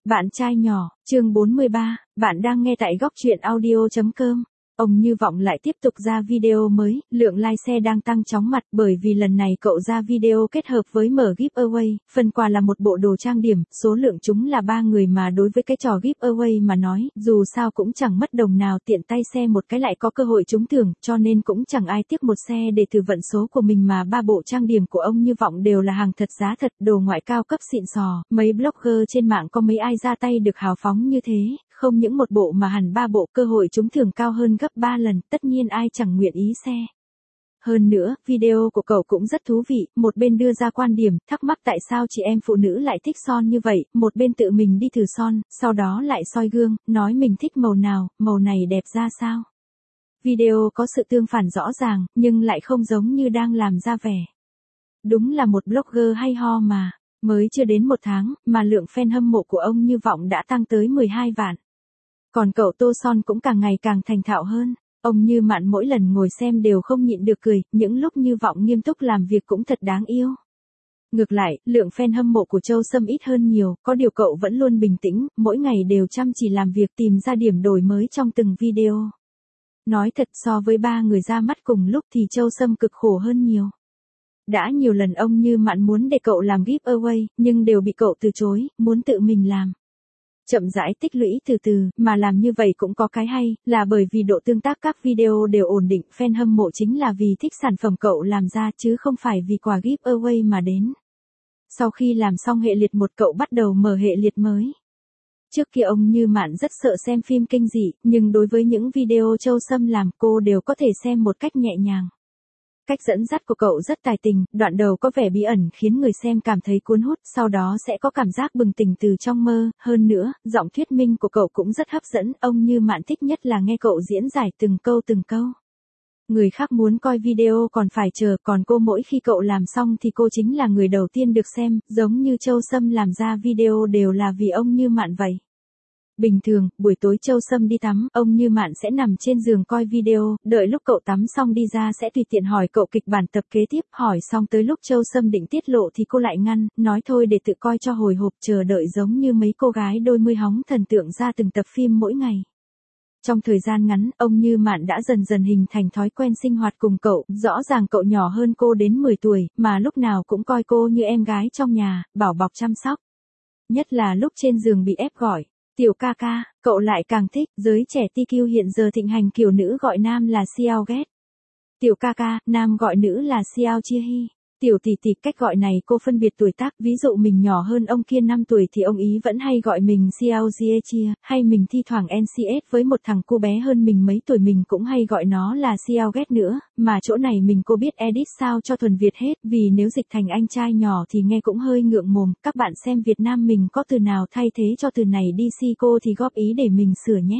Bạn trai nhỏ, chương 43, bạn đang nghe tại góc truyện audio.com. Ông Như Vọng lại tiếp tục ra video mới, lượng like xe đang tăng chóng mặt bởi vì lần này cậu ra video kết hợp với mở giveaway, phần quà là một bộ đồ trang điểm, số lượng chúng là 3 người mà đối với cái trò giveaway mà nói, dù sao cũng chẳng mất đồng nào, tiện tay xe một cái lại có cơ hội trúng thưởng, cho nên cũng chẳng ai tiếc một xe để thử vận số của mình mà 3 bộ trang điểm của ông Như Vọng đều là hàng thật giá thật, đồ ngoại cao cấp xịn sò, mấy blogger trên mạng có mấy ai ra tay được hào phóng như thế. Không những một bộ mà hẳn 3 bộ, cơ hội trúng thưởng cao hơn gấp 3 lần, tất nhiên ai chẳng nguyện ý xe. Hơn nữa, video của cậu cũng rất thú vị, một bên đưa ra quan điểm, thắc mắc tại sao chị em phụ nữ lại thích son như vậy, một bên tự mình đi thử son, sau đó lại soi gương, nói mình thích màu nào, màu này đẹp ra sao. Video có sự tương phản rõ ràng, nhưng lại không giống như đang làm ra vẻ. Đúng là một blogger hay ho mà. Mới chưa đến 1 tháng, mà lượng fan hâm mộ của ông Như Vọng đã tăng tới 12 vạn. Còn cậu Tô Son cũng càng ngày càng thành thạo hơn. Ông Như Mạn mỗi lần ngồi xem đều không nhịn được cười, những lúc Như Vọng nghiêm túc làm việc cũng thật đáng yêu. Ngược lại, lượng fan hâm mộ của Châu Sâm ít hơn nhiều, có điều cậu vẫn luôn bình tĩnh, mỗi ngày đều chăm chỉ làm việc tìm ra điểm đổi mới trong từng video. Nói thật, so với 3 người ra mắt cùng lúc thì Châu Sâm cực khổ hơn nhiều. Đã nhiều lần ông Như Mạn muốn để cậu làm giveaway, nhưng đều bị cậu từ chối, muốn tự mình làm. Chậm rãi tích lũy từ từ, mà làm như vậy cũng có cái hay, là bởi vì độ tương tác các video đều ổn định, fan hâm mộ chính là vì thích sản phẩm cậu làm ra chứ không phải vì quà giveaway mà đến. Sau khi làm xong hệ liệt 1 cậu bắt đầu mở hệ liệt mới. Trước kia ông Như Mạn rất sợ xem phim kinh dị, nhưng đối với những video Châu Sâm làm cô đều có thể xem một cách nhẹ nhàng. Cách dẫn dắt của cậu rất tài tình, đoạn đầu có vẻ bí ẩn khiến người xem cảm thấy cuốn hút, sau đó sẽ có cảm giác bừng tỉnh từ trong mơ, hơn nữa, giọng thuyết minh của cậu cũng rất hấp dẫn, ông Như Mạn thích nhất là nghe cậu diễn giải từng câu từng câu. Người khác muốn coi video còn phải chờ, còn cô mỗi khi cậu làm xong thì cô chính là người đầu tiên được xem, giống như Châu Sâm làm ra video đều là vì ông Như Mạn vậy. Bình thường, buổi tối Châu Sâm đi tắm, ông Như Mạn sẽ nằm trên giường coi video, đợi lúc cậu tắm xong đi ra sẽ tùy tiện hỏi cậu kịch bản tập kế tiếp, hỏi xong tới lúc Châu Sâm định tiết lộ thì cô lại ngăn, nói thôi để tự coi cho hồi hộp, chờ đợi giống như mấy cô gái đôi mươi hóng thần tượng ra từng tập phim mỗi ngày. Trong thời gian ngắn, ông Như Mạn đã dần dần hình thành thói quen sinh hoạt cùng cậu, rõ ràng cậu nhỏ hơn cô đến 10 tuổi, mà lúc nào cũng coi cô như em gái trong nhà, bảo bọc chăm sóc. Nhất là lúc trên giường bị ép gọi. Tiểu ca ca, cậu lại càng thích, giới trẻ TQ hiện giờ thịnh hành kiểu nữ gọi nam là Xiao Ghét. Tiểu ca ca, nam gọi nữ là Xiao Chia Hi. Tiểu tỷ tỷ, cách gọi này cô phân biệt tuổi tác, ví dụ mình nhỏ hơn ông kia 5 tuổi thì ông ý vẫn hay gọi mình Xiao Jie Chia, hay mình thi thoảng NCS với một thằng cô bé hơn mình mấy tuổi mình cũng hay gọi nó là Xiao Ghét nữa, mà chỗ này mình cô biết edit sao cho thuần Việt hết, vì nếu dịch thành anh trai nhỏ thì nghe cũng hơi ngượng mồm, các bạn xem Việt Nam mình có từ nào thay thế cho từ này đi si cô thì góp ý để mình sửa nhé.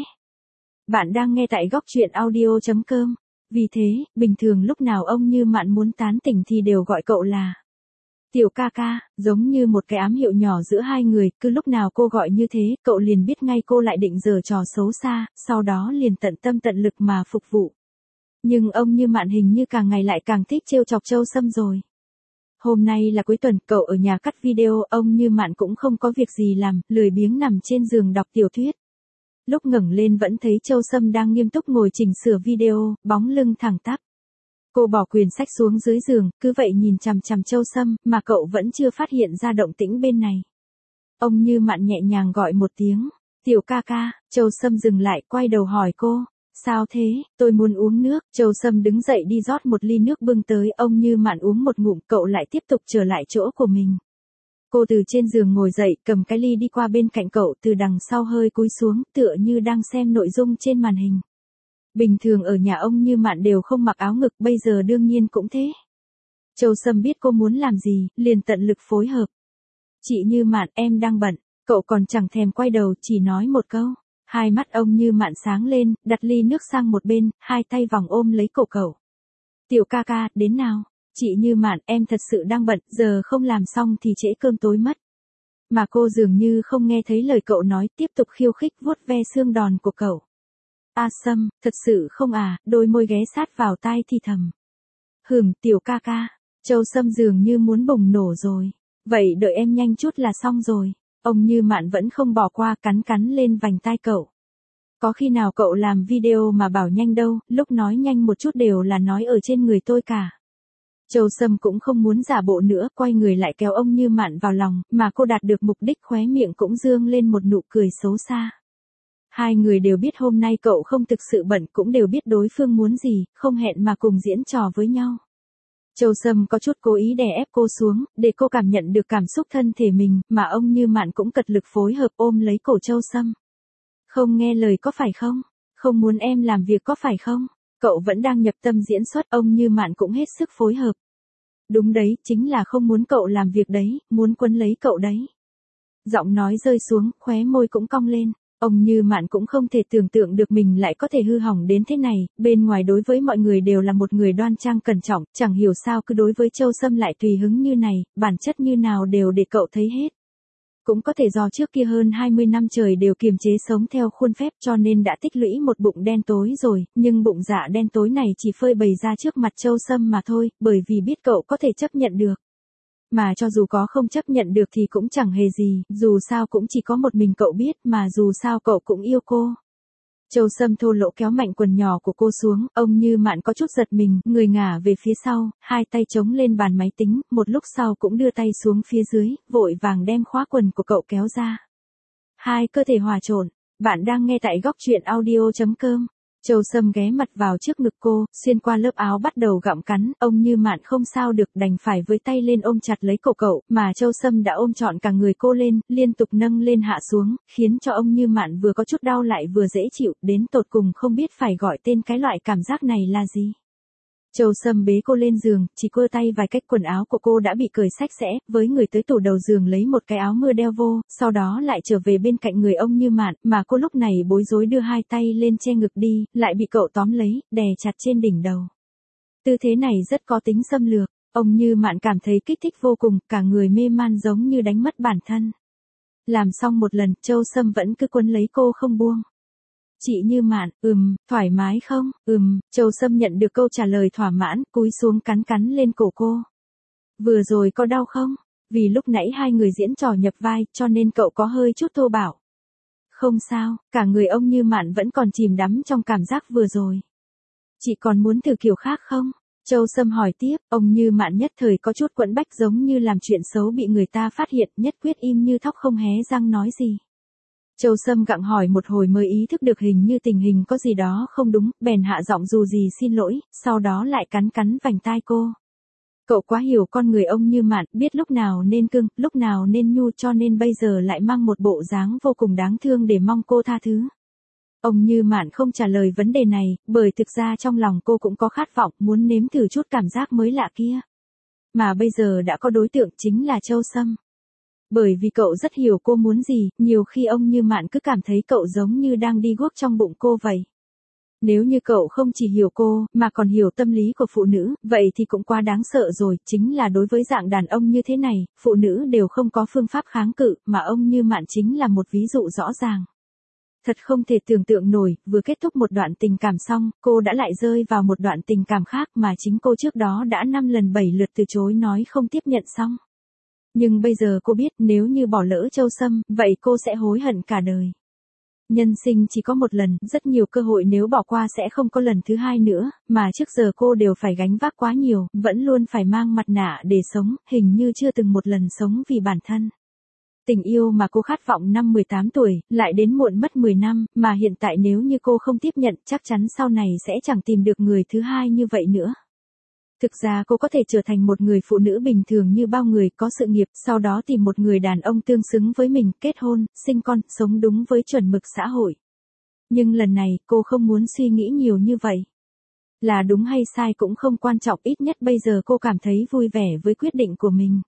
Bạn đang nghe tại góc truyện audio.com. Vì thế, bình thường lúc nào ông Như Mạn muốn tán tỉnh thì đều gọi cậu là Tiểu ca ca, giống như một cái ám hiệu nhỏ giữa hai người, cứ lúc nào cô gọi như thế, cậu liền biết ngay cô lại định giở trò xấu xa, sau đó liền tận tâm tận lực mà phục vụ. Nhưng ông Như Mạn hình như càng ngày lại càng thích trêu chọc Châu Sâm rồi. Hôm nay là cuối tuần, cậu ở nhà cắt video, ông Như Mạn cũng không có việc gì làm, lười biếng nằm trên giường đọc tiểu thuyết. Lúc ngẩng lên vẫn thấy Châu Sâm đang nghiêm túc ngồi chỉnh sửa video, bóng lưng thẳng tắp. Cô bỏ quyển sách xuống dưới giường, cứ vậy nhìn chằm chằm Châu Sâm, mà cậu vẫn chưa phát hiện ra động tĩnh bên này. Ông Như Mạn nhẹ nhàng gọi một tiếng, Tiểu ca ca, Châu Sâm dừng lại, quay đầu hỏi cô, sao thế, tôi muốn uống nước. Châu Sâm đứng dậy đi rót một ly nước bưng tới, ông Như Mạn uống một ngụm, cậu lại tiếp tục trở lại chỗ của mình. Cô từ trên giường ngồi dậy, cầm cái ly đi qua bên cạnh cậu, từ đằng sau hơi cúi xuống, tựa như đang xem nội dung trên màn hình. Bình thường ở nhà ông Như Mạn đều không mặc áo ngực, bây giờ đương nhiên cũng thế. Châu Sâm biết cô muốn làm gì, liền tận lực phối hợp. Chị Như Mạn, em đang bận. Cậu còn chẳng thèm quay đầu, chỉ nói một câu. Hai mắt ông Như Mạn sáng lên, đặt ly nước sang một bên, hai tay vòng ôm lấy cổ cậu. Tiểu ca ca, đến nào. Chị Như Mạn, em thật sự đang bận, giờ không làm xong thì trễ cơm tối mất. Mà cô dường như không nghe thấy lời cậu nói, tiếp tục khiêu khích vuốt ve xương đòn của cậu. A Sâm, thật sự không à, đôi môi ghé sát vào tai thì thầm. Tiểu ca ca. Châu Sâm dường như muốn bùng nổ rồi. Vậy đợi em nhanh chút là xong rồi. Ông Như Mạn vẫn không bỏ qua, cắn cắn lên vành tai cậu. Có khi nào cậu làm video mà bảo nhanh đâu, lúc nói nhanh một chút đều là nói ở trên người tôi cả. Châu Sâm cũng không muốn giả bộ nữa, quay người lại kéo ông Như Mạn vào lòng, mà cô đạt được mục đích, khóe miệng cũng dương lên một nụ cười xấu xa. Hai người đều biết hôm nay cậu không thực sự bận, cũng đều biết đối phương muốn gì, không hẹn mà cùng diễn trò với nhau. Châu Sâm có chút cố ý đè ép cô xuống, để cô cảm nhận được cảm xúc thân thể mình, mà ông Như Mạn cũng cật lực phối hợp ôm lấy cổ Châu Sâm. Không nghe lời có phải không? Không muốn em làm việc có phải không? Cậu vẫn đang nhập tâm diễn xuất, ông Như Mạn cũng hết sức phối hợp. Đúng đấy, chính là không muốn cậu làm việc đấy, muốn quấn lấy cậu đấy. Giọng nói rơi xuống, khóe môi cũng cong lên. Ông Như Mạn cũng không thể tưởng tượng được mình lại có thể hư hỏng đến thế này, bên ngoài đối với mọi người đều là một người đoan trang cẩn trọng, chẳng hiểu sao cứ đối với Châu Sâm lại tùy hứng như này, bản chất như nào đều để cậu thấy hết. Cũng có thể do trước kia hơn 20 năm trời đều kiềm chế sống theo khuôn phép cho nên đã tích lũy một bụng đen tối rồi, nhưng bụng dạ đen tối này chỉ phơi bày ra trước mặt Châu Sâm mà thôi, bởi vì biết cậu có thể chấp nhận được. Mà cho dù có không chấp nhận được thì cũng chẳng hề gì, dù sao cũng chỉ có một mình cậu biết, mà dù sao cậu cũng yêu cô. Châu Sâm thô lỗ kéo mạnh quần nhỏ của cô xuống, ông Như Mạn có chút giật mình, người ngả về phía sau, hai tay chống lên bàn máy tính, một lúc sau cũng đưa tay xuống phía dưới, vội vàng đem khóa quần của cậu kéo ra. Hai cơ thể hòa trộn, bạn đang nghe tại góc truyện audio.com. Châu Sâm ghé mặt vào trước ngực cô, xuyên qua lớp áo bắt đầu gặm cắn, ông Như Mạn không sao được đành phải với tay lên ôm chặt lấy cổ cậu, mà Châu Sâm đã ôm trọn cả người cô lên, liên tục nâng lên hạ xuống, khiến cho ông Như Mạn vừa có chút đau lại vừa dễ chịu, đến tột cùng không biết phải gọi tên cái loại cảm giác này là gì. Châu Sâm bế cô lên giường, chỉ cưa tay vài cách quần áo của cô đã bị cởi sạch sẽ, với người tới tủ đầu giường lấy một cái áo mưa đeo vô, sau đó lại trở về bên cạnh người ông Như Mạn, mà cô lúc này bối rối đưa hai tay lên che ngực đi, lại bị cậu tóm lấy, đè chặt trên đỉnh đầu. Tư thế này rất có tính xâm lược, ông Như Mạn cảm thấy kích thích vô cùng, cả người mê man giống như đánh mất bản thân. Làm xong một lần, Châu Sâm vẫn cứ quấn lấy cô không buông. Chị Như Mạn, thoải mái không? Châu Sâm nhận được câu trả lời thỏa mãn, cúi xuống cắn cắn lên cổ cô. Vừa rồi có đau không? Vì lúc nãy hai người diễn trò nhập vai, cho nên cậu có hơi chút thô bạo. Không sao, cả người ông Như Mạn vẫn còn chìm đắm trong cảm giác vừa rồi. Chị còn muốn thử kiểu khác không? Châu Sâm hỏi tiếp, ông Như Mạn nhất thời có chút quẫn bách giống như làm chuyện xấu bị người ta phát hiện, nhất quyết im như thóc không hé răng nói gì. Châu Sâm gặng hỏi một hồi mới ý thức được hình như tình hình có gì đó không đúng, bèn hạ giọng dù gì xin lỗi, sau đó lại cắn cắn vành tai cô. Cậu quá hiểu con người ông Như Mạn, biết lúc nào nên cưng, lúc nào nên nhu, cho nên bây giờ lại mang một bộ dáng vô cùng đáng thương để mong cô tha thứ. Ông Như Mạn không trả lời vấn đề này, bởi thực ra trong lòng cô cũng có khát vọng muốn nếm thử chút cảm giác mới lạ kia. Mà bây giờ đã có đối tượng chính là Châu Sâm. Bởi vì cậu rất hiểu cô muốn gì, nhiều khi ông Như Mạn cứ cảm thấy cậu giống như đang đi guốc trong bụng cô vậy. Nếu như cậu không chỉ hiểu cô, mà còn hiểu tâm lý của phụ nữ, vậy thì cũng quá đáng sợ rồi, chính là đối với dạng đàn ông như thế này, phụ nữ đều không có phương pháp kháng cự, mà ông Như Mạn chính là một ví dụ rõ ràng. Thật không thể tưởng tượng nổi, vừa kết thúc một đoạn tình cảm xong, cô đã lại rơi vào một đoạn tình cảm khác mà chính cô trước đó đã 5 lần 7 lượt từ chối nói không tiếp nhận xong. Nhưng bây giờ cô biết nếu như bỏ lỡ Châu Sâm, vậy cô sẽ hối hận cả đời. Nhân sinh chỉ có một lần, rất nhiều cơ hội nếu bỏ qua sẽ không có lần thứ hai nữa, mà trước giờ cô đều phải gánh vác quá nhiều, vẫn luôn phải mang mặt nạ để sống, hình như chưa từng một lần sống vì bản thân. Tình yêu mà cô khát vọng năm 18 tuổi, lại đến muộn mất 10 năm, mà hiện tại nếu như cô không tiếp nhận, chắc chắn sau này sẽ chẳng tìm được người thứ hai như vậy nữa. Thực ra cô có thể trở thành một người phụ nữ bình thường như bao người, có sự nghiệp, sau đó tìm một người đàn ông tương xứng với mình, kết hôn, sinh con, sống đúng với chuẩn mực xã hội. Nhưng lần này, cô không muốn suy nghĩ nhiều như vậy. Là đúng hay sai cũng không quan trọng, ít nhất bây giờ cô cảm thấy vui vẻ với quyết định của mình.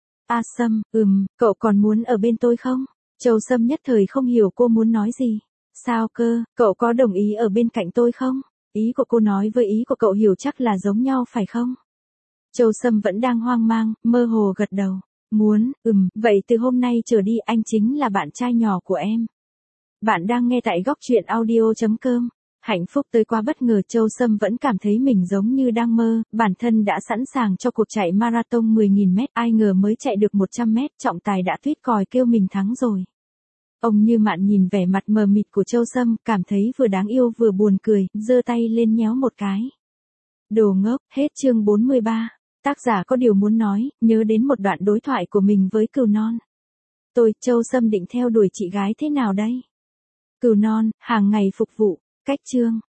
A Sâm, cậu còn muốn ở bên tôi không? Châu Sâm nhất thời không hiểu cô muốn nói gì. Sao cơ, cậu có đồng ý ở bên cạnh tôi không? Ý của cô nói với ý của cậu hiểu chắc là giống nhau phải không? Châu Sâm vẫn đang hoang mang, mơ hồ gật đầu. Muốn, vậy từ hôm nay trở đi anh chính là bạn trai nhỏ của em. Bạn đang nghe tại góc truyện audio.com. Hạnh phúc tới quá bất ngờ, Châu Sâm vẫn cảm thấy mình giống như đang mơ, bản thân đã sẵn sàng cho cuộc chạy marathon 10.000 mét, ai ngờ mới chạy được 100 mét, trọng tài đã tuýt còi kêu mình thắng rồi. Ông Như Mạn nhìn vẻ mặt mờ mịt của Châu Sâm, cảm thấy vừa đáng yêu vừa buồn cười, giơ tay lên nhéo một cái. Đồ ngốc, hết chương 43. Tác giả có điều muốn nói, nhớ đến một đoạn đối thoại của mình với Cừu Non. Tôi, Châu Sâm định theo đuổi chị gái thế nào đây? Cừu Non, hàng ngày phục vụ, cách chương.